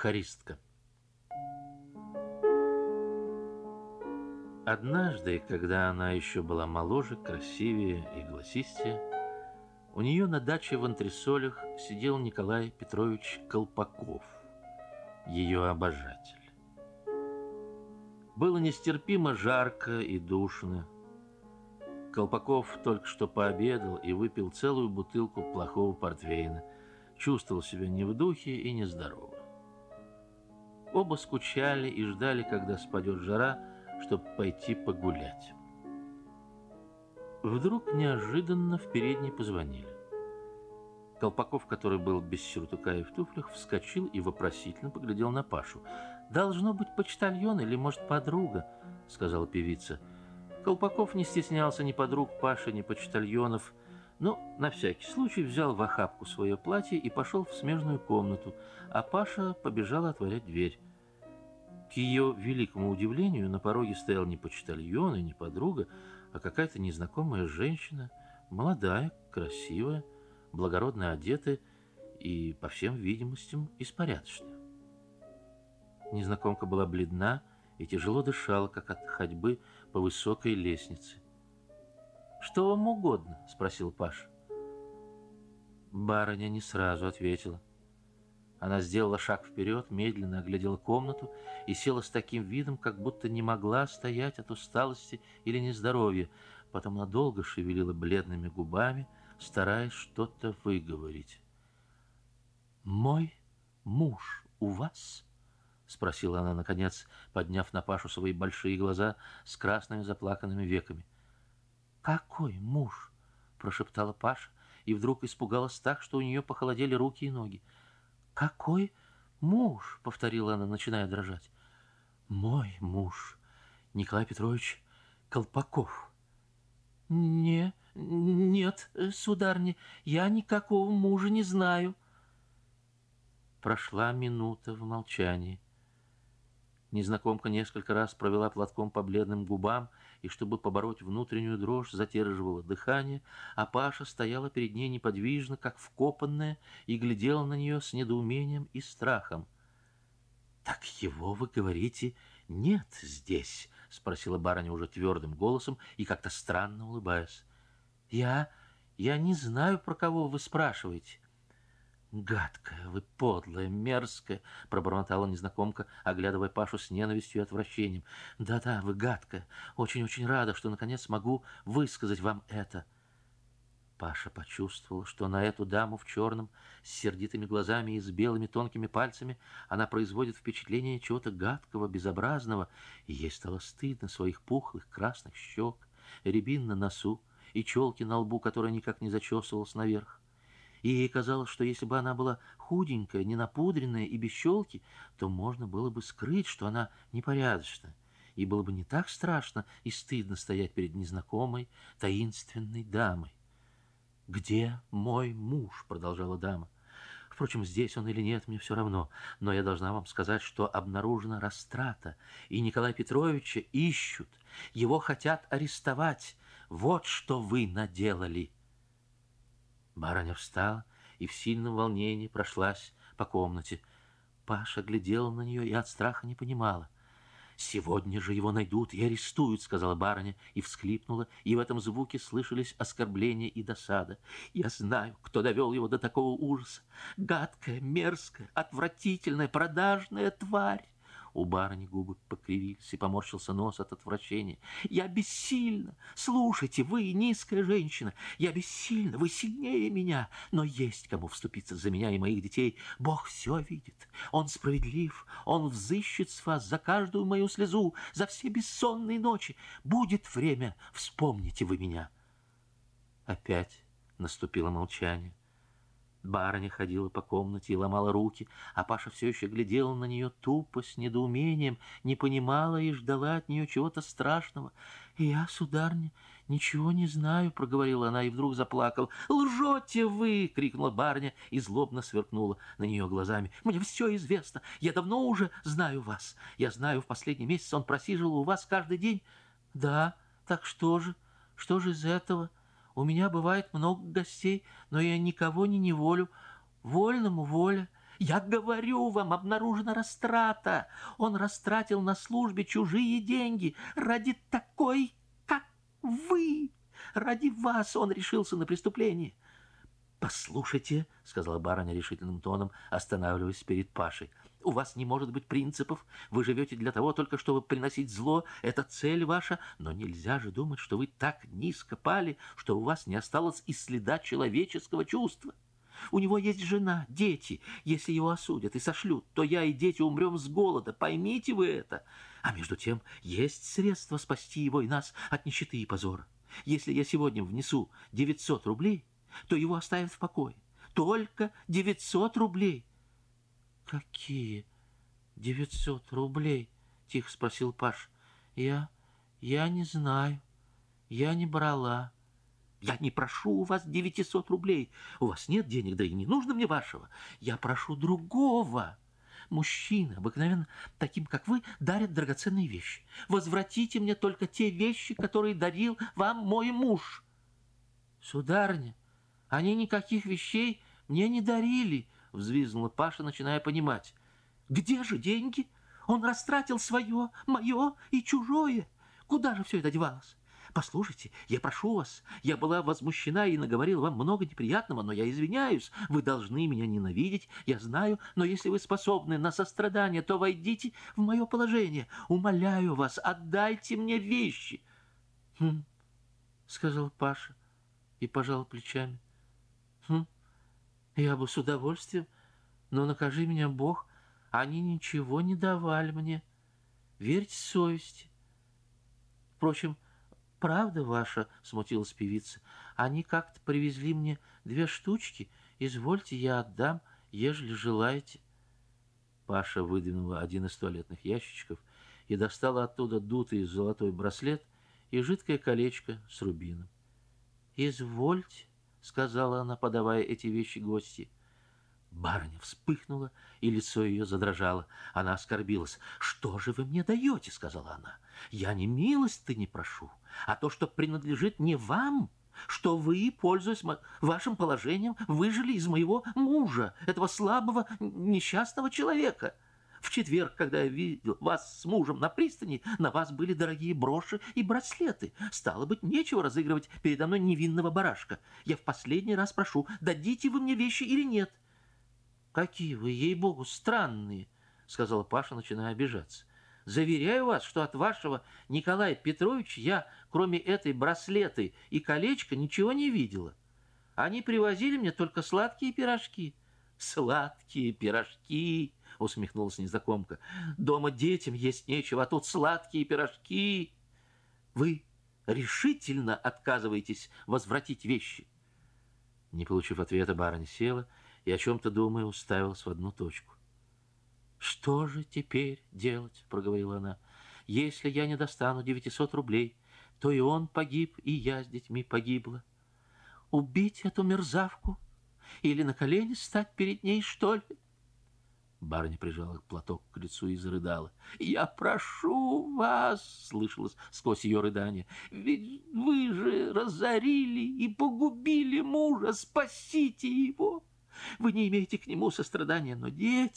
Хористка. Однажды, когда она еще была моложе, красивее и голосистее, у нее на даче в антресолях сидел Николай Петрович Колпаков, ее обожатель. Было нестерпимо жарко и душно. Колпаков только что пообедал и выпил целую бутылку плохого портвейна, чувствовал себя не в духе и нездорово. Оба скучали и ждали, когда спадет жара, чтобы пойти погулять. Вдруг неожиданно в передней позвонили. Колпаков, который был без сюртука и в туфлях, вскочил и вопросительно поглядел на Пашу. «Должно быть почтальон или, может, подруга», — сказала певица. Колпаков не стеснялся ни подруг Паши, ни почтальонов, но на всякий случай взял в охапку свое платье и пошел в смежную комнату, а Паша побежала отворять дверь. К ее великому удивлению, на пороге стоял не почтальон и не подруга, а какая-то незнакомая женщина, молодая, красивая, благородно одетая и, по всем видимостям, испорядочная. Незнакомка была бледна и тяжело дышала, как от ходьбы по высокой лестнице. «Что вам угодно?» — спросил Паша. Барыня не сразу ответила. Она сделала шаг вперед, медленно оглядела комнату и села с таким видом, как будто не могла стоять от усталости или нездоровья. Потом надолго шевелила бледными губами, стараясь что-то выговорить. «Мой муж у вас?» — спросила она, наконец, подняв на Пашу свои большие глаза с красными заплаканными веками. «Какой муж?» — прошептала Паша и вдруг испугалась так, что у нее похолодели руки и ноги. «Какой муж?» — повторила она, начиная дрожать. «Мой муж, Николай Петрович Колпаков». «Нет, сударыня, я никакого мужа не знаю». Прошла минута в молчании. Незнакомка несколько раз провела платком по бледным губам и, чтобы побороть внутреннюю дрожь, задерживала дыхание, а Паша стояла перед ней неподвижно, как вкопанная, и глядела на нее с недоумением и страхом. «Так его, вы говорите, нет здесь?» — спросила барыня уже твердым голосом и как-то странно улыбаясь. «Я не знаю, про кого вы спрашиваете». «Гадкая вы, подлая, мерзкая!» — пробормотала незнакомка, оглядывая Пашу с ненавистью и отвращением. «Да-да, вы гадкая. Очень-очень рада, что наконец могу высказать вам это». Паша почувствовал, что на эту даму в черном, с сердитыми глазами и с белыми тонкими пальцами она производит впечатление чего-то гадкого, безобразного, и ей стало стыдно своих пухлых красных щек, рябин на носу и челки на лбу, которая никак не зачесывалась наверх. И ей казалось, что если бы она была худенькая, ненапудренная и без щелки, то можно было бы скрыть, что она непорядочна, и было бы не так страшно и стыдно стоять перед незнакомой, таинственной дамой. «Где мой муж?» — продолжала дама. «Впрочем, здесь он или нет, мне все равно, но я должна вам сказать, что обнаружена растрата, и Николая Петровича ищут, его хотят арестовать. Вот что вы наделали». Барыня встала и в сильном волнении прошлась по комнате. Паша глядела на нее и от страха не понимала. «Сегодня же его найдут и арестуют», — сказала барыня, и всхлипнула, и в этом звуке слышались оскорбления и досада. «Я знаю, кто довел его до такого ужаса. Гадкая, мерзкая, отвратительная, продажная тварь». У барыни губы покривились и поморщился нос от отвращения. «Я бессильна! Слушайте, вы, низкая женщина, я бессильна, вы сильнее меня, но есть кому вступиться за меня и моих детей. Бог все видит, Он справедлив, Он взыщет с вас за каждую мою слезу, за все бессонные ночи. Будет время, вспомните вы меня». Опять наступило молчание. Барыня ходила по комнате и ломала руки, а Паша все еще глядела на нее тупо, с недоумением, не понимала и ждала от нее чего-то страшного. «Я, сударыня, ничего не знаю», — проговорила она и вдруг заплакала. «Лжете вы!» — крикнула барыня и злобно сверкнула на нее глазами. «Мне все известно. Я давно уже знаю вас. Я знаю, в последний месяц он просиживал у вас каждый день». «Да, так что же? Что же из этого? У меня бывает много гостей, но я никого не неволю. Вольному воля. Я говорю вам, обнаружена растрата. Он растратил на службе чужие деньги ради такой, как вы. Ради вас он решился на преступление. «Послушайте», — сказала барыня решительным тоном, останавливаясь перед Пашей, «у вас не может быть принципов. Вы живете для того только, чтобы приносить зло. Это цель ваша. Но нельзя же думать, что вы так низко пали, что у вас не осталось и следа человеческого чувства. У него есть жена, дети. Если его осудят и сошлют, то я и дети умрем с голода. Поймите вы это. А между тем есть средства спасти его и нас от нищеты и позора. Если я сегодня внесу 900 рублей, то его оставят в покое. Только 900 рублей. Какие 900 рублей? Тихо спросил Паш. Я не знаю. Я не брала. Я не прошу у вас 900 рублей. У вас нет денег, да и не нужно мне вашего. Я прошу другого. Мужчины, обыкновенно таким, как вы, дарят драгоценные вещи. Возвратите мне только те вещи, которые дарил вам мой муж. Сударыня, они никаких вещей мне не дарили, взвизгнула Паша, начиная понимать. Где же деньги? Он растратил свое, мое и чужое. Куда же все это девалось? Послушайте, я прошу вас, я была возмущена и наговорила вам много неприятного, но я извиняюсь, вы должны меня ненавидеть, я знаю, но если вы способны на сострадание, то войдите в мое положение. Умоляю вас, отдайте мне вещи. Хм, сказал Паша и пожал плечами. Я бы с удовольствием, но накажи меня Бог, они ничего не давали мне. Верьте совести. Впрочем, правда ваша, смутилась певица, они как-то привезли мне 2 штучки, извольте, я отдам, ежели желаете. Паша выдвинула один из туалетных ящичков и достала оттуда дутый золотой браслет и жидкое колечко с рубином. «Извольте», — сказала она, подавая эти вещи гости. Барыня вспыхнула, и лицо ее задрожало. Она оскорбилась. «Что же вы мне даете?» — сказала она. «Я не милости не прошу, а то, что принадлежит не вам, что вы, пользуясь вашим положением, выжили из моего мужа, этого слабого, несчастного человека. В четверг, когда я видел вас с мужем на пристани, на вас были дорогие броши и браслеты. Стало быть, нечего разыгрывать передо мной невинного барашка. Я в последний раз прошу, дадите вы мне вещи или нет?» «Какие вы, ей-богу, странные!» — сказала Паша, начиная обижаться. «Заверяю вас, что от вашего Николая Петровича я, кроме этой браслеты и колечка, ничего не видела. Они привозили мне только сладкие пирожки». «Сладкие пирожки!» — усмехнулась незнакомка. «Дома детям есть нечего, а тут сладкие пирожки. Вы решительно отказываетесь возвратить вещи?» Не получив ответа, барыня села и, о чем-то думая, уставилась в одну точку. «Что же теперь делать?» — проговорила она. «Если я не достану 900 рублей, то и он погиб, и я с детьми погибла. Убить эту мерзавку? Или на колени стать перед ней, что ли?» Барыня прижала платок к лицу и зарыдала. «Я прошу вас!» — слышалось сквозь ее рыдание. «Ведь вы же разорили и погубили мужа! Спасите его! Вы не имеете к нему сострадания, но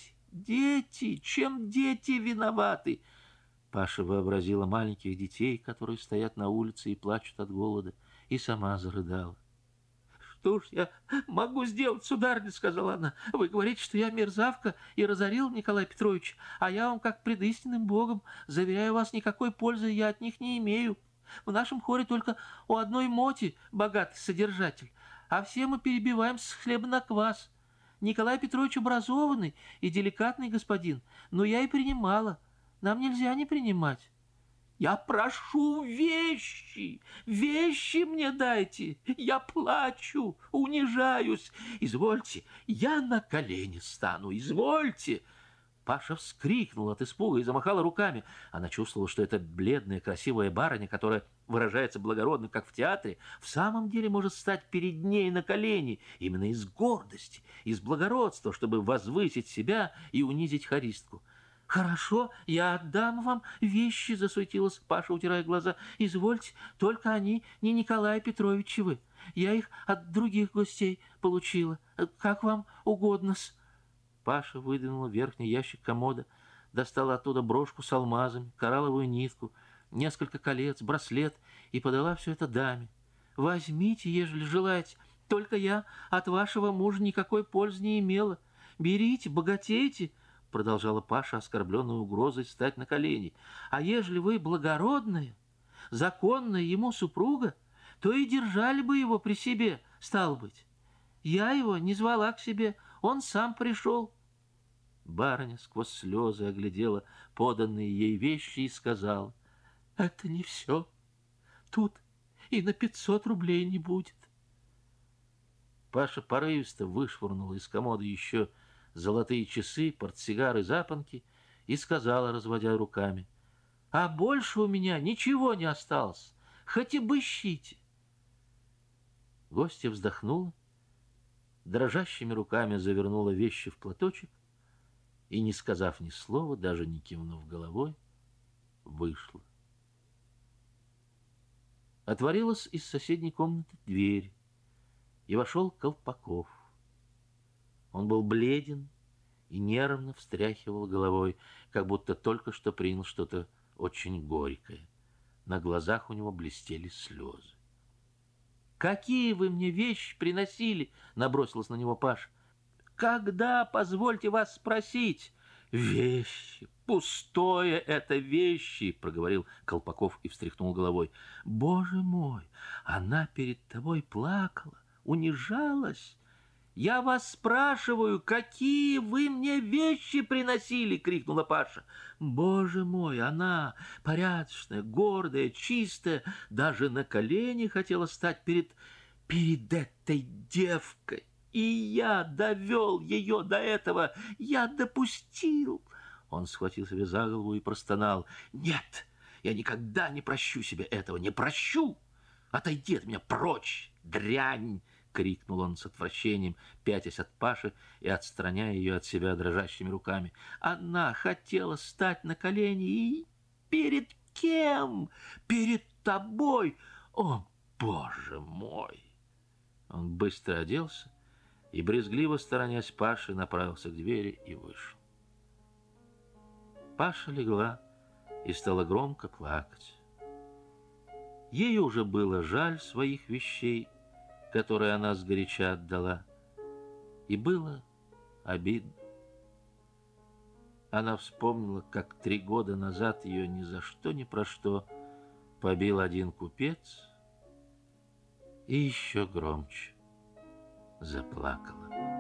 дети, чем дети виноваты?» Паша вообразила маленьких детей, которые стоят на улице и плачут от голода, и сама зарыдала. «Что ж я могу сделать, сударыня?» — сказала она. «Вы говорите, что я мерзавка и разорил Николая Петровича, а я вам, как пред истинным Богом, заверяю вас, никакой пользы я от них не имею. В нашем хоре только у одной Моти богатый содержатель, а все мы перебиваем с хлеба на квас. Николай Петрович образованный и деликатный господин, но я и принимала. Нам нельзя не принимать». «Я прошу вещи! Вещи мне дайте! Я плачу, унижаюсь! Извольте, я на колени стану, извольте!» Паша вскрикнул от испуга и замахала руками. Она чувствовала, что эта бледная, красивая барыня, которая выражается благородно, как в театре, в самом деле может стать перед ней на колени именно из гордости, из благородства, чтобы возвысить себя и унизить хористку. «Хорошо, я отдам вам вещи», — засуетилась Паша, утирая глаза. «Извольте, только они не Николая Петровичевы. Я их от других гостей получила. Как вам угодно-с». Паша выдвинула верхний ящик комода, достала оттуда брошку с алмазами, коралловую нитку, несколько колец, браслет и подала все это даме. «Возьмите, ежели желаете, только я от вашего мужа никакой пользы не имела. Берите, богатейте», — продолжала Паша, оскорбленная угрозой стать на колени. «А ежели вы благородная, законная ему супруга, то и держали бы его при себе, стало быть. Я его не звала к себе, он сам пришел». Барыня сквозь слезы оглядела поданные ей вещи и сказала: «Это не все. Тут и на 500 рублей не будет». Паша порывисто вышвырнула из комода еще золотые часы, портсигары, запонки и сказала, разводя руками: «А больше у меня ничего не осталось, хоть и бы ищите». Гостья вздохнула, дрожащими руками завернула вещи в платочек и, не сказав ни слова, даже не кивнув головой, вышла. Отворилась из соседней комнаты дверь, и вошел Колпаков. Он был бледен и нервно встряхивал головой, как будто только что принял что-то очень горькое. На глазах у него блестели слезы. «Какие вы мне вещи приносили?» — набросилась на него Паша. «Когда, позвольте вас спросить?» «Вещи! Пустое это вещи!» — проговорил Колпаков и встряхнул головой. «Боже мой! Она перед тобой плакала, унижалась!» «Я вас спрашиваю, какие вы мне вещи приносили?» — крикнула Паша. «Боже мой, она порядочная, гордая, чистая, даже на колени хотела стать перед этой девкой. И я довел ее до этого, я допустил». Он схватил себя за голову и простонал: «Нет, я никогда не прощу себе этого, не прощу! Отойди от меня прочь, дрянь!» — крикнул он с отвращением, пятясь от Паши и отстраняя ее от себя дрожащими руками. «Она хотела стать на колени и... перед кем? Перед тобой! О, Боже мой!» Он быстро оделся и, брезгливо сторонясь Паши, направился к двери и вышел. Паша легла и стала громко плакать. Ей уже было жаль своих вещей, которые она сгоряча отдала, и было обидно. Она вспомнила, как 3 года назад ее ни за что ни про что побил один купец, и еще громче заплакала.